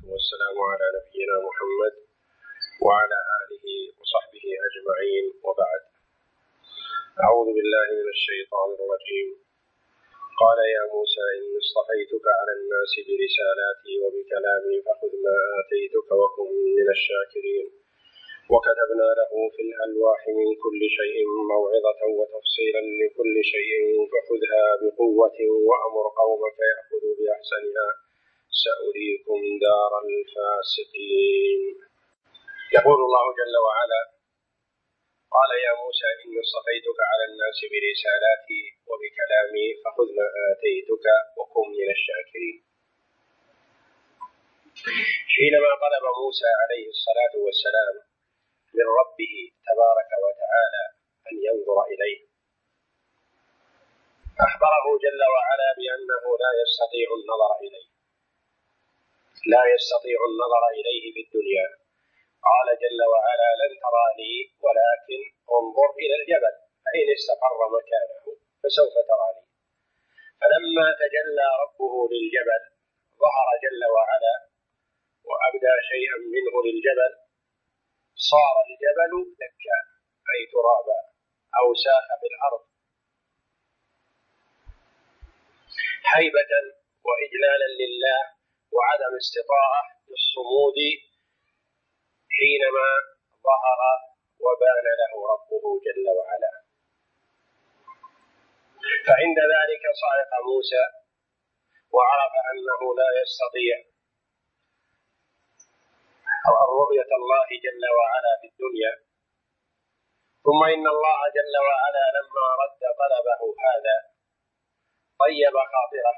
والسلام على نبينا محمد وعلى آله وصحبه أجمعين، وبعد. أعوذ بالله من الشيطان الرجيم. قال يا موسى إني اصطفيتك على الناس برسالاتي وبكلامي فخذ ما آتيتك وكن من الشاكرين. وكتبنا له في الألواح من كل شيء موعظة وتفصيلا لكل شيء فخذها بقوة وأمر قومك يأخذوا بأحسنها سأريكم دار الفاسقين. يقول الله جل وعلا: قال يا موسى إني اصطفيتك على الناس برسالاتي وبكلامي فخذ ما آتيتك وكن من الشاكرين. حينما طلب موسى عليه الصلاة والسلام من ربه تبارك وتعالى أن ينظر إليه، أخبره جل وعلا بأنه لا يستطيع النظر إليه في الدنيا. قال جل وعلا: لن تراني ولكن انظر إلى الجبل فإن استقر مكانه فسوف تراني. فلما تجلى ربه للجبل ظهر جل وعلا وأبدى شيئا منه للجبل، صار الجبل دكا أي ترابا أو ساح بالأرض، هيبة وإجلالا لله وعدم استطاعة للصمود حينما ظهر وبان له ربه جل وعلا. فعند ذلك صعق موسى وعرف أنه لا يستطيع رؤية الله جل وعلا في الدنيا. ثم إن الله جل وعلا لما رد طلبه هذا طيب خاطره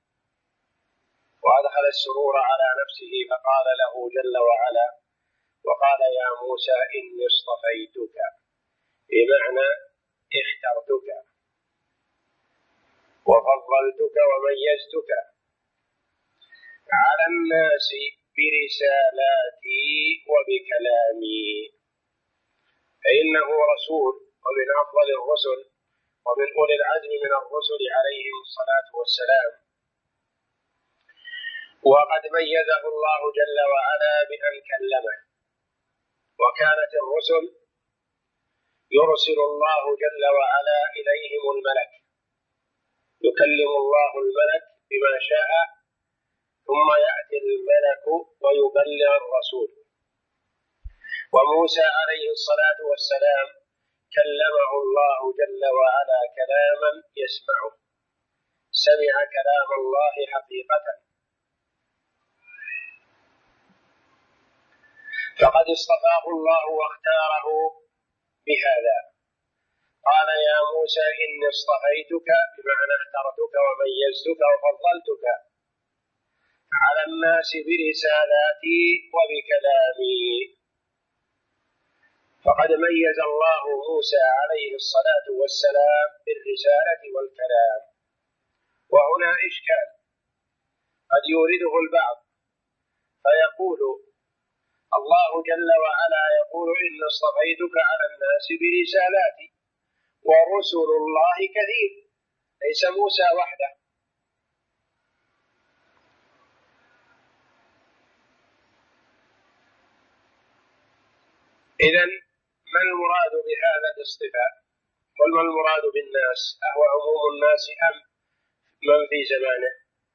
وأدخل السرور على نفسه، فقال له جل وعلا: وقال يا موسى إني اصطفيتك، بمعنى اخترتك وفضلتك وميزتك على الناس برسالاتي وبكلامي. فإنه رسول ومن أفضل الرسل ومن أولي العزم من الرسل عليهم الصلاة والسلام، وقد ميزه الله جل وعلا بأن كلمه. وكانت الرسل يرسل الله جل وعلا إليهم الملك، يكلم الله الملك بما شاء، ثم يأتي الملك ويبلغ الرسول. وموسى عليه الصلاة والسلام كلمه الله جل وعلا كلاما يسمعه، سمع كلام الله حقيقة. فقد اصطفاه الله واختاره بهذا. قال يا موسى إني اصطفيتك، بمعنى اخترتك وميزتك وفضلتك على الناس برسالاتي وبكلامي. فقد ميز الله موسى عليه الصلاة والسلام بالرسالة والكلام. وهنا إشكال قد يورده البعض فيقول الله جل وعلا يقول إن اصطفيتك على الناس برسالاتي، ورسل الله كثير، ليس موسى وحده. إذن ما المراد بهذا الاصطفاء؟ وما المراد بالناس؟ أهو عموم الناس أم من في زمانه؟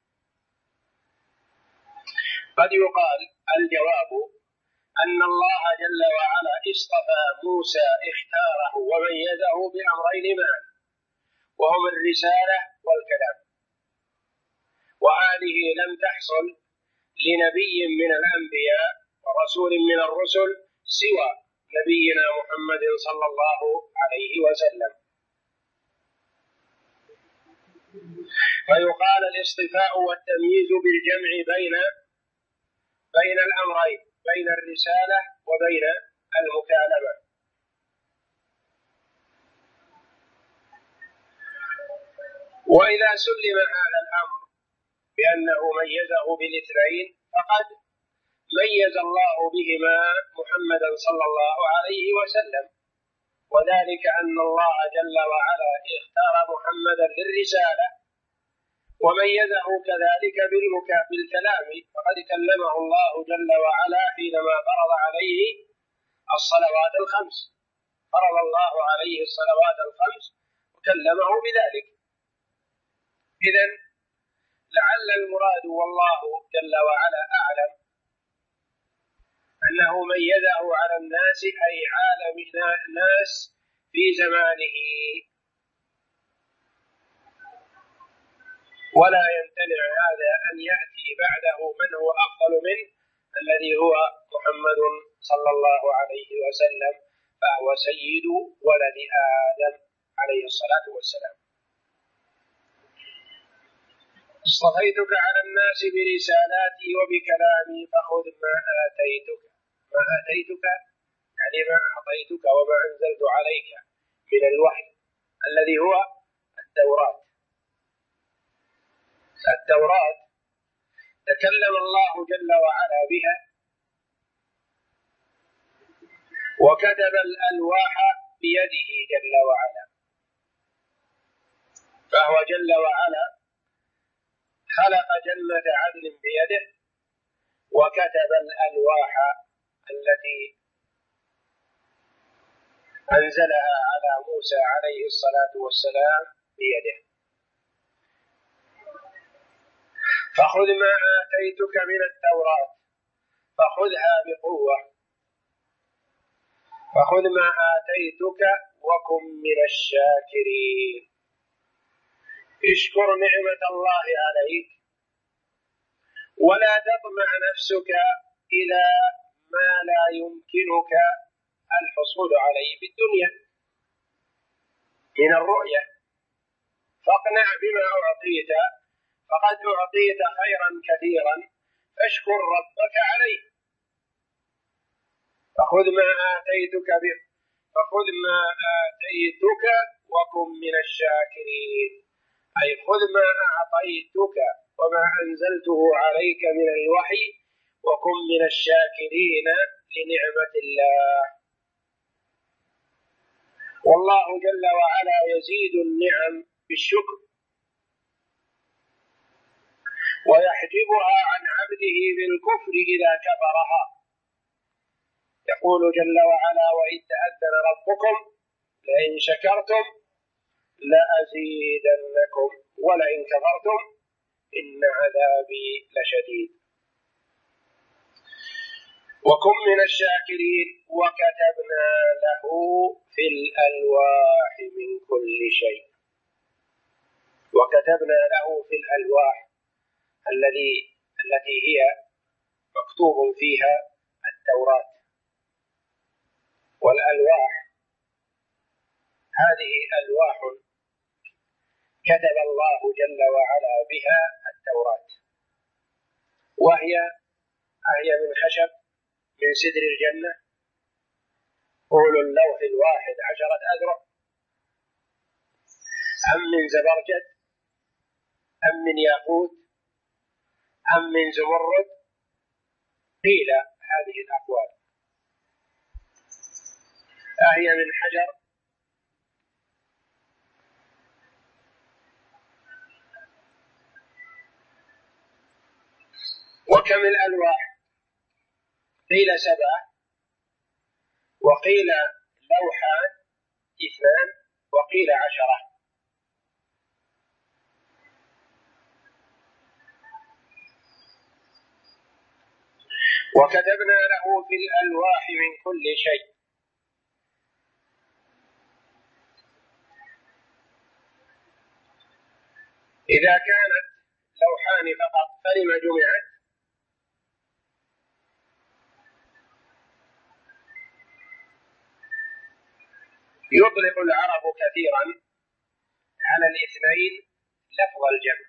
قد يقال الجواب أن الله جل وعلا اصطفى موسى، اختاره وميزه بأمرين معا، وهما الرسالة والكلام. وهذه لم تحصل لنبي من الأنبياء ورسول من الرسل سوى نبينا محمد صلى الله عليه وسلم. فيقال الاصطفاء والتمييز بالجمع بين الأمرين، بين الرسالة وبين المكالمة. وإذا سلم هذا الأمر بأنه ميزه بالاثنين، فقد ميز الله بهما محمدا صلى الله عليه وسلم، وذلك أن الله جل وعلا اختار محمدا للرسالة وميزه كذلك بالكلام، فقد كلمه الله جل وعلا حينما فرض عليه الصلوات الخمس، فرض الله عليه الصلوات الخمس وكلمه بذلك. إذن لعل المراد والله جل وعلا أعلم أنه ميزه على الناس، أي عالم الناس في زمانه، ولا يمتنع هذا أن يأتي بعده من هو أفضل منه الذي هو محمد صلى الله عليه وسلم، فهو سيد ولد آدم عليه الصلاة والسلام. اصطفيتك على الناس برسالاتي وبكلامي فخذ ما آتيتك. ما آتيتك يعني ما أعطيتك وما أنزلت عليك من الوحي الذي هو التوراة. التوراة تكلم الله جل وعلا بها، وكتب الألواح بيده جل وعلا، فهو جل وعلا خلق جنة عدن بيده وكتب الألواح التي أنزلها على موسى عليه الصلاة والسلام بيده. فخذ ما آتيتك من التوراة فخذها بقوة، فخذ ما آتيتك وكن من الشاكرين. اشكر نعمة الله عليك ولا تطمع نفسك إلى ما لا يمكنك الحصول عليه في الدنيا من الرؤية، فاقنع بما أعطيت، فقد أعطيت خيرا كثيرا فاشكر ربك عليه. فخذ ما آتيتك وكن من الشاكرين، أي خذ ما أعطيتك وما أنزلته عليك من الوحي وكن من الشاكرين لنعمة الله. والله جل وعلا يزيد النعم بالشكر ويحجبها عن عبده بالكفر إذا كفرها. يقول جل وعلا وإذ تأذن ربكم لئن شكرتم لأزيدنكم ولئن كفرتم إن عذابي لشديد. وكن من الشاكرين. وكتبنا له في الألواح من كل شيء. وكتبنا له في الألواح التي هي مكتوب فيها التوراة. والألواح هذه ألواح كتب الله جل وعلا بها التوراة، وهي من خشب من سدر الجنة، طول اللوح الواحد 10 أذرع، أم من زبرجد أم من ياقوت أم من زمرد، قيل هذه الأقوال. أهي من حجر وكم الألواح؟ قيل 7 وقيل لوحان 2 وقيل 10. وكتبنا له في الألواح من كل شيء. إذا كانت لوحان فقط فلما جمعت؟ يطلق العرب كثيرا على 2 لفظ الجمع،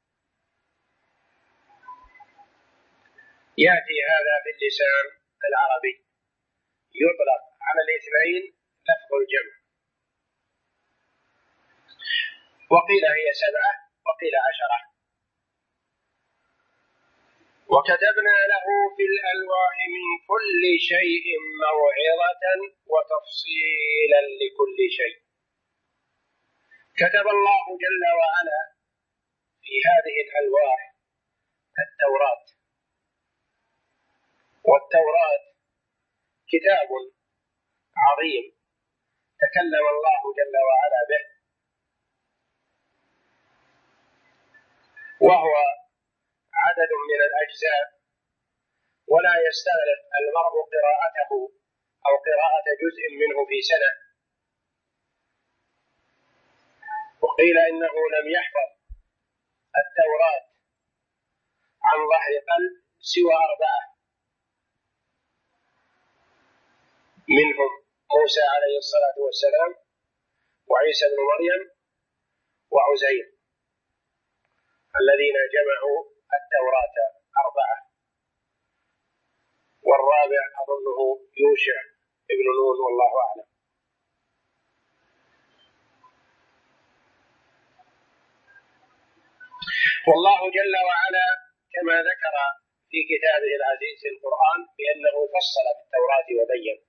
يأتي هذا في اللسان العربي، يطلق على 2 لفظ الجمع، وقيل هي 7 وقيل 10. وكتبنا له في الألواح من كل شيء موعظة وتفصيلا لكل شيء. كتب الله جل وعلا في هذه الألواح التوراة، والتوراة كتاب عظيم تكلم الله جل وعلا به، وهو عدد من الأجزاء، ولا يستغرق المرء قراءته أو قراءة جزء منه في سنة. وقيل إنه لم يحفظ التوراة عن ظهر قلب سوى 4 منهم موسى عليه الصلاة والسلام، وعيسى بن مريم، وعزير، الذين جمعوا التوراة 4، والرابع أظنه يوشع ابن نون، والله أعلم. والله جل وعلا كما ذكر في كتابه العزيز القرآن بأنه فصل في التوراة وبين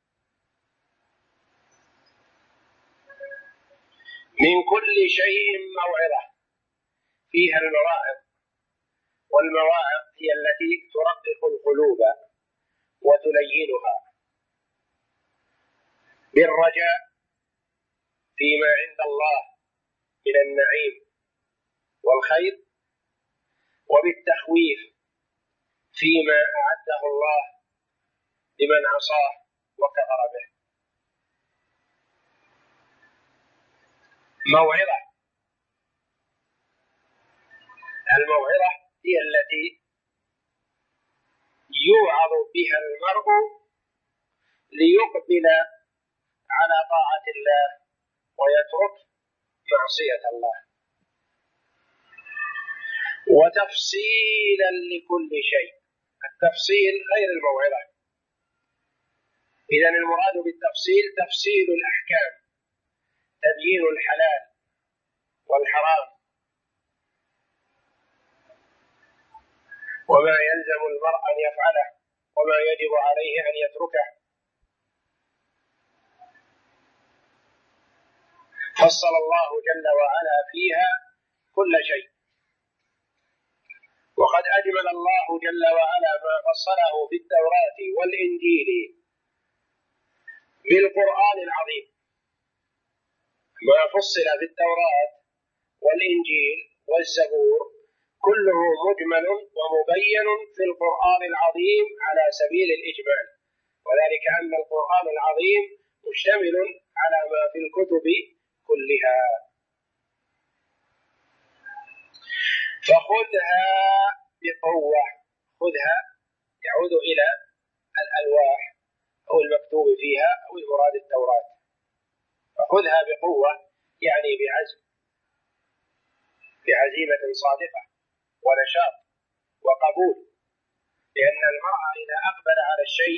من كل شيء موعظة، فيها المواعظ، والمواعظ هي التي ترقق القلوب وتلينها بالرجاء فيما عند الله من النعيم والخير، وبالتخويف فيما أعده الله لمن عصاه وكفر به. موعظة، الموعظة هي التي يوعظ بها المرء ليقبل على طاعة الله ويترك معصية الله، وتفصيلا لكل شيء. التفصيل غير الموعظة. إذن المراد بالتفصيل تفصيل الأحكام، تبيين الحلال والحرام، وما يلزم المرء أن يفعله وما يجب عليه أن يتركه. فصل الله جل وعلا فيها كل شيء، وقد أجمل الله جل وعلا ما فصله في التوراة والإنجيل بالقرآن العظيم. ما فصل في التوراة والإنجيل والزبور كله مجمل ومبين في القرآن العظيم على سبيل الإجمال، وذلك أن القرآن العظيم مشتمل على ما في الكتب كلها. فخذها بقوة، خذها يعود إلى الألواح أو المكتوب فيها أو المراد التوراة. فخذها بقوة يعني بعزم، بعزيمة صادقة ونشاط وقبول، لأن المرء إذا أقبل على الشيء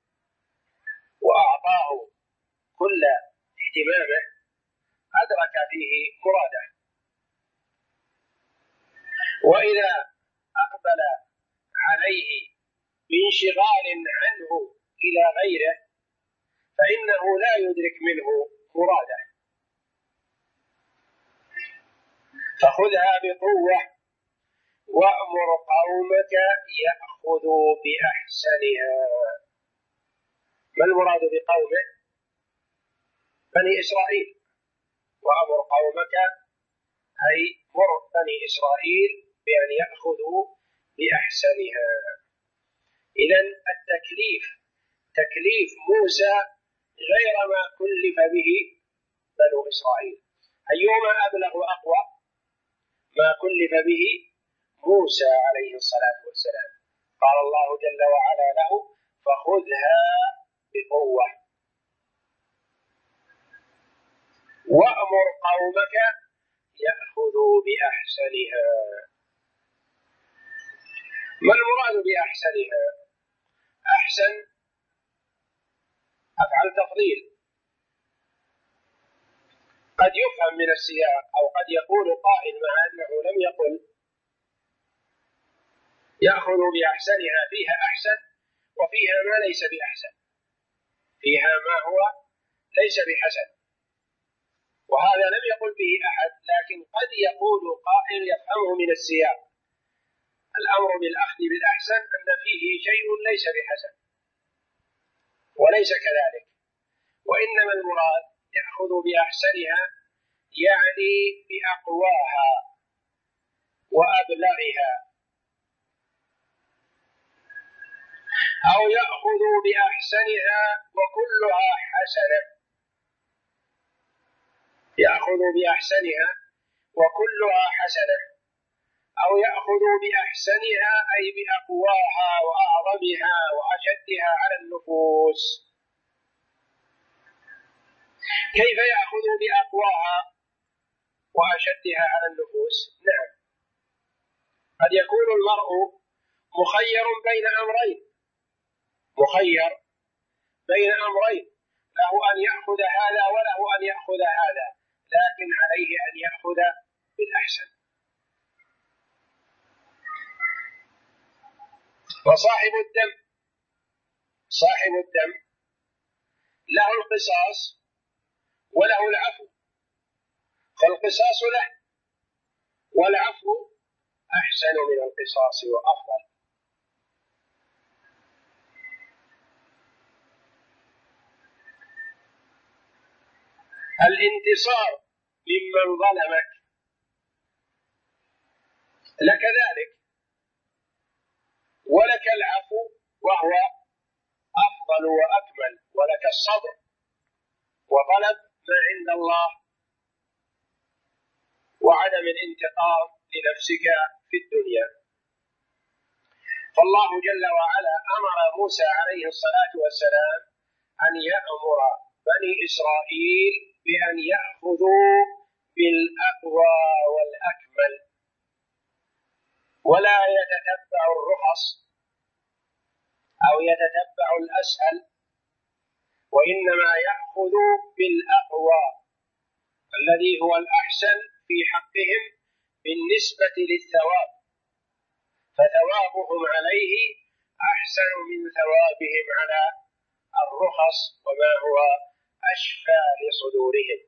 وأعطاه كل اهتمامه أدرك فيه مراده، وإذا أقبل عليه بانشغال عنه إلى غيره فإنه لا يدرك منه مراده. فخذها بقوة وأمر قومك يأخذوا بأحسنها. ما المراد بقومه؟ بني إسرائيل. وأمر قومك أي مر بني إسرائيل بأن يأخذوا بأحسنها. إذن التكليف تكليف موسى غير ما كلف به بنو إسرائيل. أيهما أبلغ وأقوى؟ ما كلف به موسى عليه الصلاة والسلام. قال الله جل وعلا له: فخذها بقوة وأمر قومك يأخذوا بأحسنها. ما المراد بأحسنها؟ أحسن أفعل تفضيل، قد يفهم من السياق أو قد يقول قائل مع أنه لم يقل يأخذ بأحسنها، فيها أحسن وفيها ما ليس بأحسن، فيها ما هو ليس بحسن. وهذا لم يقل به أحد، لكن قد يقول قائل يفهمه من السياق الأمر بالأخذ بالأحسن أن فيه شيء ليس بحسن، وليس كذلك، وإنما المراد يأخذ بأحسنها يعني بأقواها وأبلغها، أو يأخذ بأحسنها وكلها حسنة، يأخذ بأحسنها وكلها حسنة، أو يأخذ بأحسنها أي بأقواها وأعظمها وأشدها على النفوس. كيف يأخذ بأقواها وأشدها على النفوس؟ نعم، قد يكون المرء مخير بين أمرين، له أن يأخذ هذا وله أن يأخذ هذا، لكن عليه أن يأخذ بالأحسن. وصاحب الدم له القصاص وله العفو، فالقصاص له والعفو أحسن من القصاص وأفضل. الانتصار ممن ظلمك لك ذلك، ولك العفو وهو أفضل وأكمل، ولك الصبر وطلب ما عند الله وعدم الانتقام لنفسك في الدنيا. فالله جل وعلا أمر موسى عليه الصلاة والسلام أن يأمر بني إسرائيل بأن يأخذوا بالأقوى والأكمل، ولا يتتبع الرخص أو يتتبع الأسهل، وإنما يأخذ بالأقوى الذي هو الأحسن في حقهم بالنسبة للثواب، فثوابهم عليه أحسن من ثوابهم على الرخص وما هو أشفى لصدورهم.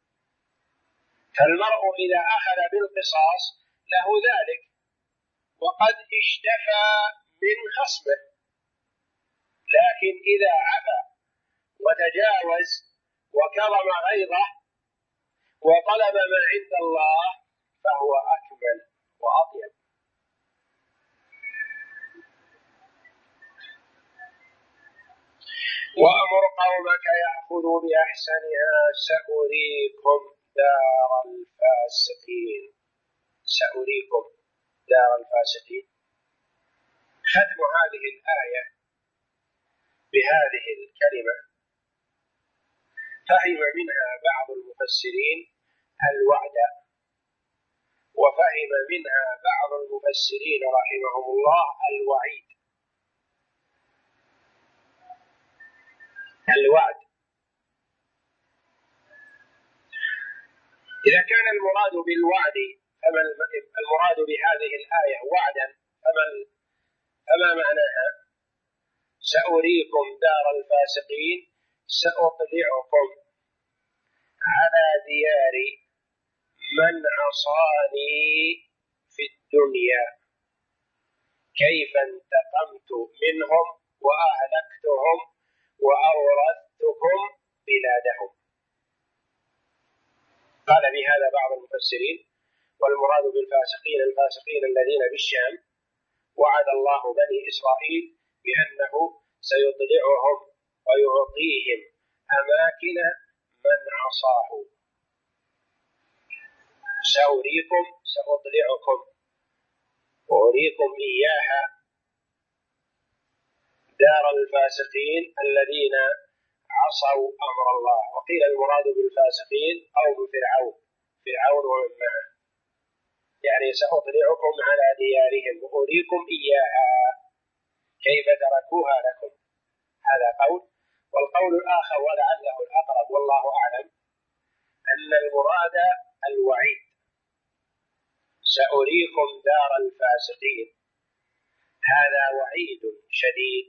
فالمرء إذا أخذ بالقصاص له ذلك وقد اشتفى من خصمه، لكن إذا عفا وتجاوز وكظم غيظه وطلب ما عند الله فهو أكمل وأطيب. وأمر قومك يأخذوا بأحسنها سأريكم دار الفاسقين. سأريكم دار الفاسقين. ختم هذه الآية بهذه الكلمة فهم منها بعض المفسرين الوعد، وفهم منها بعض المفسرين رحمهم الله الوعيد. الوعد إذا كان المراد بالوعد المراد بهذه الآية وعدا فما معناها؟ سأريكم دار الفاسقين، سأطلعكم على ديار من عصاني في الدنيا كيف انتقمت منهم وأهلكتهم وأورثتكم بلادهم. قال بهذا بعض المفسرين والمراد بالفاسقين الفاسقين الذين بالشام، وعد الله بني إسرائيل بأنه سيطلعهم ويعطيهم أماكن من عصاه. سأريكم سأطلعكم وأريكم إياها دار الفاسقين الذين عصوا أمر الله. وقيل المراد بالفاسقين قوم فرعون ومن معه، يعني سأطلعكم على ديارهم وأريكم إياها كيف تركوها لكم. هذا قول. والقول الآخر ولعله الأقرب والله أعلم أن المراد الوعيد، سأريكم دار الفاسقين، هذا وعيد شديد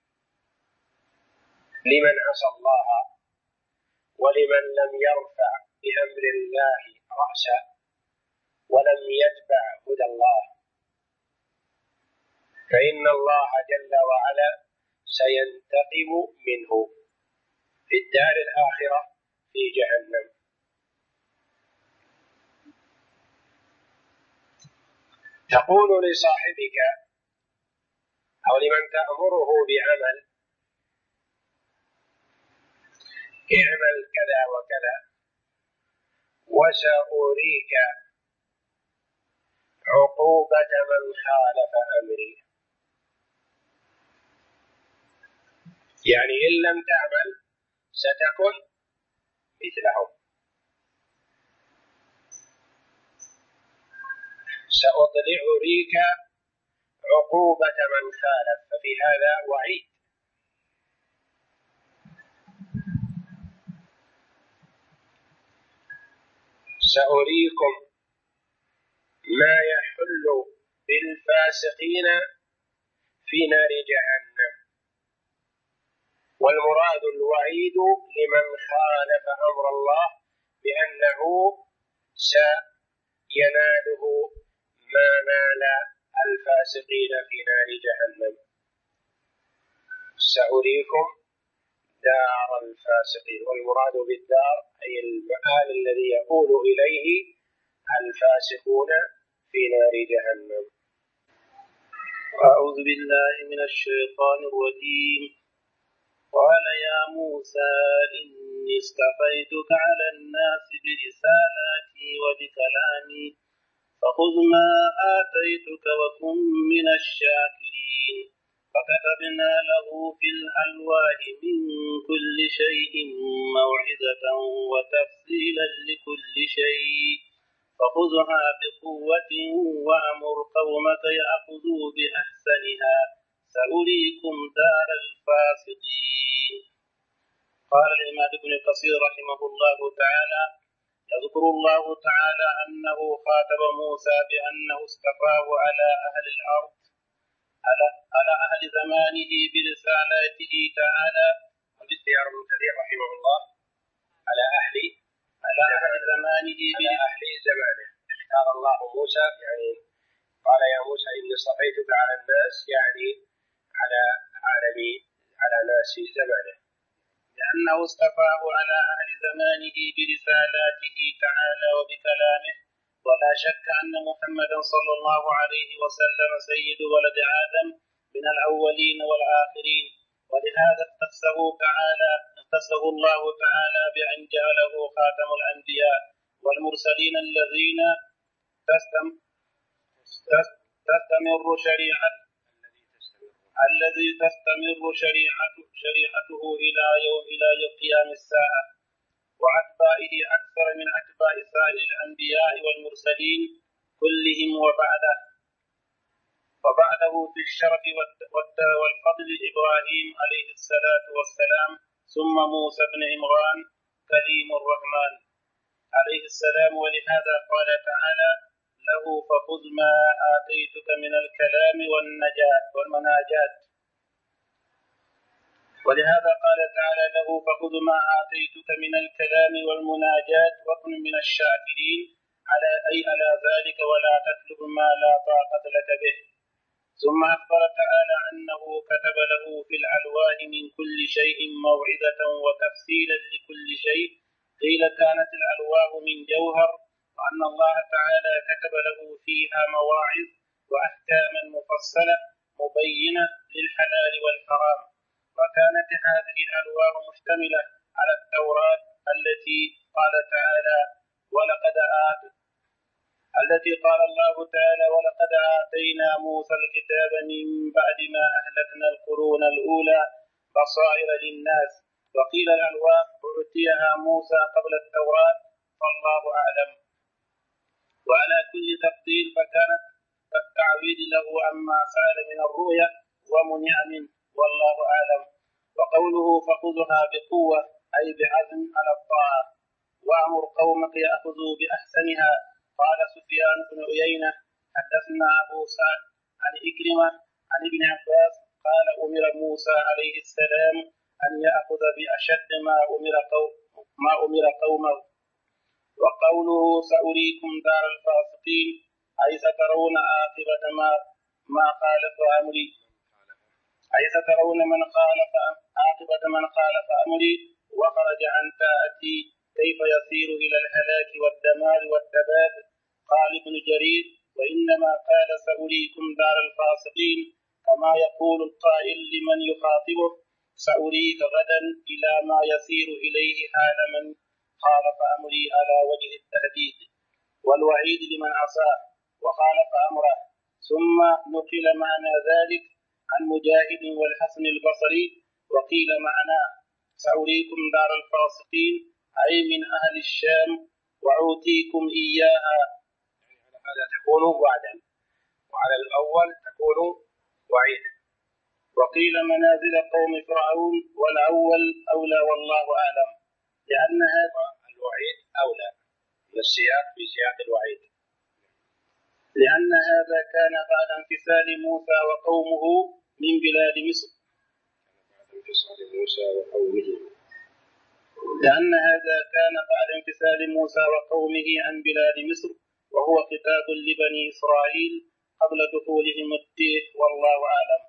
لمن عصى الله ولمن لم يرفع بأمر الله رأسا ولم يتبع هدى الله فإن الله جل وعلا سينتقم منه في الدار الآخرة في جهنم. تقول لصاحبك أو لمن تأمره بعمل اعمل كذا وكذا وسأريك عقوبة من خالف أمري، يعني إن لم تعمل ستكن مثلهم، سأريك عقوبة من خالف، ففي هذا وعيد. سأريكم ما يحل بالفاسقين في نار جهنم، والمراد الوعيد لمن خالف أمر الله بأنه سيناله ما نال الفاسقين في نار جهنم. سأريكم دار الفاسقين، والمراد بالدار أي المآل الذي يؤول إليه الفاسقون في نار جهنم. أعوذ بالله من الشيطان الرجيم. قال يا موسى إني اصطفيتك على الناس برسالاتي وبكلامي فخذ ما آتيتك وكن من الشاكرين. فكتبنا له في الألواح من كل شيء موعظة وتفصيلا لكل شيء فخذها بقوة وأمر قومك يأخذوا بأحسنها سأريكم دار الفاسقين. قال الإمام ابن كثير رحمه الله تعالى: يذكر الله تعالى أنه خاطب موسى بأنه اصطفاه على أهل الأرض على أهل زمانه برسالاته تعالى. والاختيار ابن كثير رحمه الله على أهل زمانه اختار الله موسى، يعني قال يا موسى إني اصطفيتك على الناس، يعني على ناس زمانه، لأنه اصطفاه على أهل زمانه برسالاته تعالى وبكلامه. ولا شك أن محمدا صلى الله عليه وسلم سيد ولد آدم من الأولين والآخرين، ولهذا اختصه الله تعالى بأن جعله خاتم الأنبياء والمرسلين الذين تستمر شريعته إلى قيام الساعة، وأتباعه أكثر من أتباع سائر الأنبياء والمرسلين كلهم، وبعده في الشرف والفضل إبراهيم عليه الصلاة والسلام، ثم موسى بن عمران كليم الرحمن عليه السلام. ولهذا قال تعالى له: فخذ ما آتيتك من الكلام والمناجات. ولهذا قال تعالى له: فخذ ما آتيتك من الكلام والمناجات وكن من الشاكرين، على ذلك ولا تطلب ما لا طاقة لك به. ثم أخبر تعالى أنه كتب له في الألواح من كل شيء موعظة وتفصيلا لكل شيء. قيل كانت الألواح من جوهر، وأن الله تعالى كتب له فيها مواعظ وأحكاما مفصلة مبينة للحلال والحرام. وكانت هذه الألواح مشتملة على التوراة التي قال الله تعالى: ولقد آتينا موسى الكتاب من بعد ما أهلكنا القرون الأولى بصائر للناس. وقيل الألواح أعطيها موسى قبل التوراة، والله أعلم. وعلى كل تفضيل فكانت كالتعويض له عما سأل من الرؤيا ومنع منه، والله أعلم. وقوله فخذها بقوة أي بعزم على الطاعة، وأمر قومك يأخذوا بأحسنها. قال سفيان بن عيينة: حدثنا أبو سعد عن إكرمة عن ابن عباس قال: أمر موسى عليه السلام أن يأخذ بأشد ما أمر قومه، وقوله سأريكم دار الفاسقين أي سترون عاقبة ما خالف أمري، أي سترون من خالف عاقبة من خالف أمري وخرج عن طاعتي كيف يسير إلى الهلاك والدمار والتباب. قال ابن جرير: وإنما قال سأريكم دار الفاسقين كما يقول القائل لمن يخاطبه: سأريك غدا إلى ما يسير إليه حال من خالف أمري على وجه التهديد والوعيد لمن عصاه وخالف أمره. ثم نقل معنى ذلك عن مجاهد والحسن البصري، وقيل معناه سأريكم دار الفاسقين أي من أهل الشام وأعطيكم إياها. هذا تكون وعدا، وعلى الأول تكون وعيدا. وقيل منازل قوم فرعون، والأول أولى والله أعلم، لأن هذا الوعيد أولى من السياق في سياق الوعيد، لأن هذا كان بعد انفصال موسى وقومه من بلاد مصر. لأن هذا كان بعد انفصال موسى وقومه عن بلاد مصر، وهو خطاب لبني إسرائيل قبل دخولهم التيه، والله أعلم.